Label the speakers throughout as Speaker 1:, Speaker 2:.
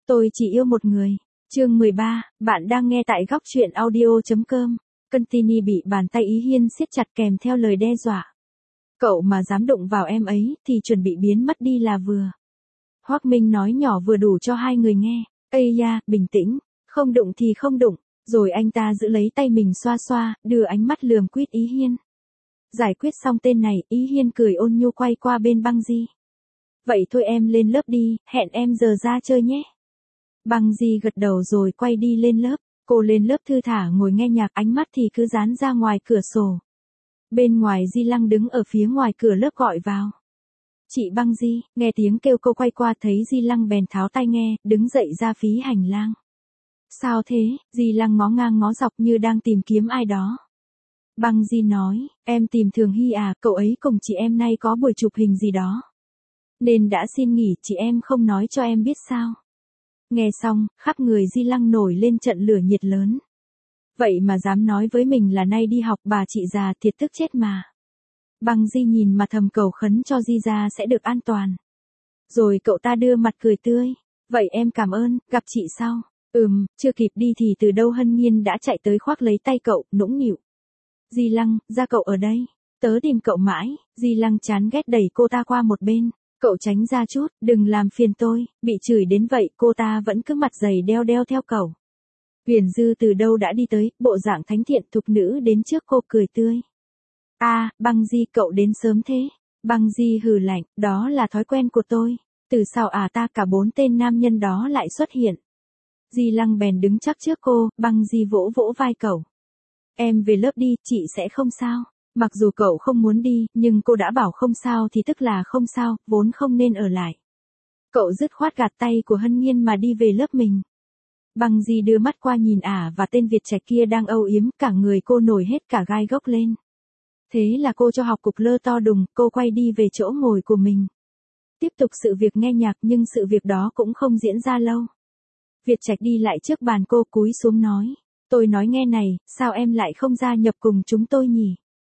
Speaker 1: Tôi chỉ yêu một người. Chương 13, bạn đang nghe tại góc truyện audio.com. Contini bị bàn tay Ý Hiên siết chặt kèm theo lời đe dọa. Cậu mà dám đụng vào em ấy thì chuẩn bị biến mất đi là vừa. Hoắc Minh nói nhỏ vừa đủ cho hai người nghe. Ây da, bình tĩnh, không đụng thì không đụng. Rồi anh ta giữ lấy tay mình xoa xoa, đưa ánh mắt lườm quýt Ý Hiên. Giải quyết xong tên này, Ý Hiên cười ôn nhu quay qua bên Băng Di. Vậy thôi em lên lớp đi, hẹn em giờ ra chơi nhé. Băng Di gật đầu rồi quay đi lên lớp. Cô lên lớp thư thả ngồi nghe nhạc, ánh mắt thì cứ dán ra ngoài cửa sổ. Bên ngoài Di Lăng đứng ở phía ngoài cửa lớp gọi vào. Chị Băng Di, nghe tiếng kêu cô quay qua thấy Di Lăng bèn tháo tai nghe, đứng dậy ra phía hành lang. Sao thế? Di Lăng ngó ngang ngó dọc như đang tìm kiếm ai đó. Băng Di nói, em tìm Thường Hy à, cậu ấy cùng chị em nay có buổi chụp hình gì đó. Nên đã xin nghỉ, chị em không nói cho em biết sao. Nghe xong, khắp người Di Lăng nổi lên trận lửa nhiệt lớn. Vậy mà dám nói với mình là nay đi học, bà chị già thiệt tức chết mà. Băng Di nhìn mà thầm cầu khấn cho Di ra sẽ được an toàn. Rồi cậu ta đưa mặt cười tươi. Vậy em cảm ơn, gặp chị sau. Chưa kịp đi thì từ đâu Hân Nhiên đã chạy tới khoác lấy tay cậu, nũng nịu. Di Lăng, ra cậu ở đây. Tớ tìm cậu mãi. Di Lăng chán ghét đẩy cô ta qua một bên. Cậu tránh ra chút, đừng làm phiền tôi. Bị chửi đến vậy, cô ta vẫn cứ mặt dày đeo đeo theo cậu. Huyền Dư từ đâu đã đi tới, bộ dạng thánh thiện thục nữ đến trước cô cười tươi. Băng Di, cậu đến sớm thế. Băng Di hừ lạnh, đó là thói quen của tôi. Từ sau ta cả 4 tên nam nhân đó lại xuất hiện. Di Lăng bèn đứng chắc trước cô, Băng Di vỗ vỗ vai cậu. Em về lớp đi, chị sẽ không sao. Mặc dù cậu không muốn đi, nhưng cô đã bảo không sao thì tức là không sao, vốn không nên ở lại. Cậu dứt khoát gạt tay của Hân Nhiên mà đi về lớp mình. Băng Di đưa mắt qua nhìn và tên Việt Trạch kia đang âu yếm, cả người cô nổi hết cả gai gốc lên. Thế là cô cho học cục lơ to đùng, cô quay đi về chỗ ngồi của mình. Tiếp tục sự việc nghe nhạc, nhưng sự việc đó cũng không diễn ra lâu. Việt Trạch đi lại trước bàn cô, cúi xuống nói. Tôi nói nghe này, sao em lại không gia nhập cùng chúng tôi nhỉ?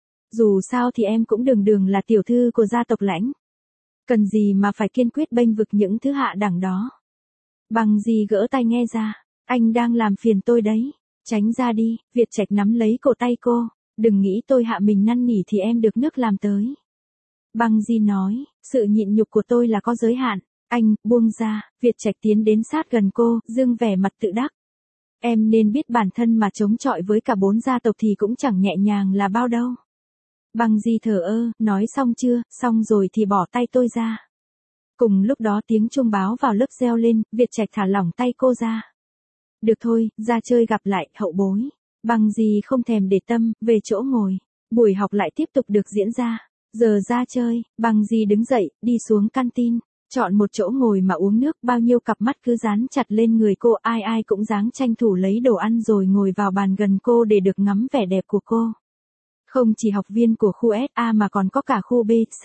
Speaker 1: Dù sao thì em cũng đường là tiểu thư của gia tộc Lãnh. Cần gì mà phải kiên quyết bênh vực những thứ hạ đẳng đó. Băng Di gỡ tai nghe ra. Anh đang làm phiền tôi đấy. Tránh ra đi. Việt Trạch nắm lấy cổ tay cô. Đừng nghĩ tôi hạ mình năn nỉ thì em được nước làm tới. Băng Di nói, sự nhịn nhục của tôi là có giới hạn. Anh, buông ra. Việt Trạch tiến đến sát gần cô, dương vẻ mặt tự đắc. Em nên biết bản thân mà chống chọi với cả 4 gia tộc thì cũng chẳng nhẹ nhàng là bao đâu. Băng Di thở ơ, nói xong chưa, xong rồi thì bỏ tay tôi ra. Cùng lúc đó tiếng chuông báo vào lớp reo lên, Việt Trạch thả lỏng tay cô ra. Được thôi, ra chơi gặp lại, hậu bối. Băng Di không thèm để tâm, về chỗ ngồi. Buổi học lại tiếp tục được diễn ra. Giờ ra chơi, Băng Di đứng dậy, đi xuống canteen. Chọn một chỗ ngồi mà uống nước, bao nhiêu cặp mắt cứ dán chặt lên người cô, ai cũng dáng tranh thủ lấy đồ ăn rồi ngồi vào bàn gần cô để được ngắm vẻ đẹp của cô. Không chỉ học viên của khu SA mà còn có cả khu B, C.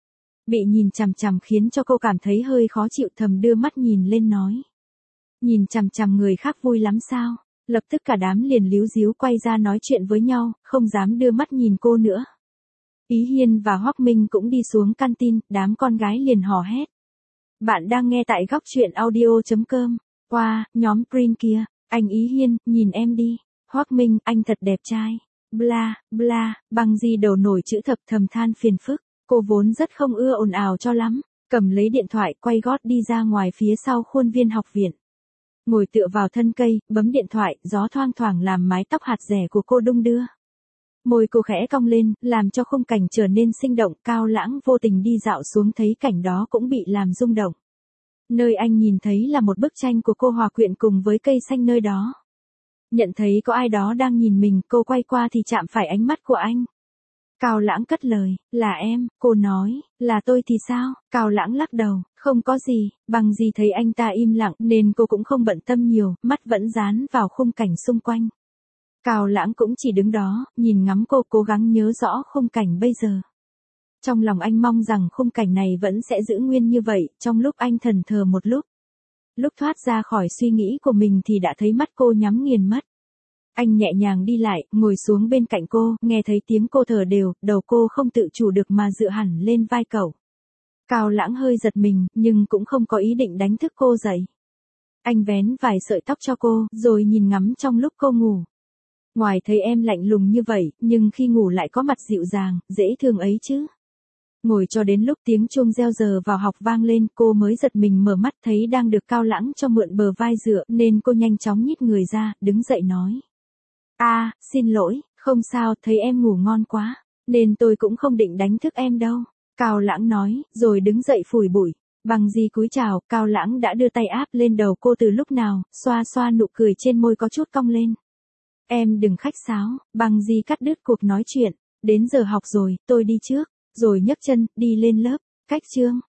Speaker 1: Bị nhìn chằm chằm khiến cho cô cảm thấy hơi khó chịu, thầm đưa mắt nhìn lên nói. Nhìn chằm chằm người khác vui lắm sao? Lập tức cả đám liền líu díu quay ra nói chuyện với nhau, không dám đưa mắt nhìn cô nữa. Ý Hiên và Hoắc Minh cũng đi xuống canteen, đám con gái liền hò hét. Bạn đang nghe tại góc truyện audio.com. Wow, nhóm Green kia. Anh Ý Hiên, nhìn em đi. Hoắc Minh, anh thật đẹp trai. Bla, bla, Băng Di đầu nổi chữ thập thầm than phiền phức. Cô vốn rất không ưa ồn ào cho lắm. Cầm lấy điện thoại, quay gót đi ra ngoài phía sau khuôn viên học viện. Ngồi tựa vào thân cây, bấm điện thoại, gió thoang thoảng làm mái tóc hạt rẻ của cô đung đưa. Môi cô khẽ cong lên, làm cho khung cảnh trở nên sinh động. Cao Lãng vô tình đi dạo xuống thấy cảnh đó cũng bị làm rung động. Nơi anh nhìn thấy là một bức tranh của cô hòa quyện cùng với cây xanh nơi đó. Nhận thấy có ai đó đang nhìn mình, cô quay qua thì chạm phải ánh mắt của anh. Cao Lãng cất lời, là em, cô nói, là tôi thì sao? Cao Lãng lắc đầu, không có gì. Băng Di thấy anh ta im lặng nên cô cũng không bận tâm nhiều, mắt vẫn dán vào khung cảnh xung quanh. Cao Lãng cũng chỉ đứng đó, nhìn ngắm cô, cố gắng nhớ rõ khung cảnh bây giờ. Trong lòng anh mong rằng khung cảnh này vẫn sẽ giữ nguyên như vậy, trong lúc anh thẫn thờ một lúc. Lúc thoát ra khỏi suy nghĩ của mình thì đã thấy mắt cô nhắm nghiền mất. Anh nhẹ nhàng đi lại, ngồi xuống bên cạnh cô, nghe thấy tiếng cô thở đều, đầu cô không tự chủ được mà dựa hẳn lên vai cậu. Cao Lãng hơi giật mình, nhưng cũng không có ý định đánh thức cô dậy. Anh vén vài sợi tóc cho cô, rồi nhìn ngắm trong lúc cô ngủ. Ngoài thấy em lạnh lùng như vậy, nhưng khi ngủ lại có mặt dịu dàng, dễ thương ấy chứ. Ngồi cho đến lúc tiếng chuông reo giờ vào học vang lên, cô mới giật mình mở mắt thấy đang được Cao Lãng cho mượn bờ vai dựa, nên cô nhanh chóng nhích người ra, đứng dậy nói. Xin lỗi, không sao, thấy em ngủ ngon quá, nên tôi cũng không định đánh thức em đâu. Cao Lãng nói, rồi đứng dậy phủi bụi. Bằng gì cúi chào, Cao Lãng đã đưa tay áp lên đầu cô từ lúc nào, xoa xoa nụ cười trên môi có chút cong lên. Em đừng khách sáo, Bằng gì cắt đứt cuộc nói chuyện. Đến giờ học rồi, tôi đi trước. Rồi nhấc chân, đi lên lớp. Cách chương.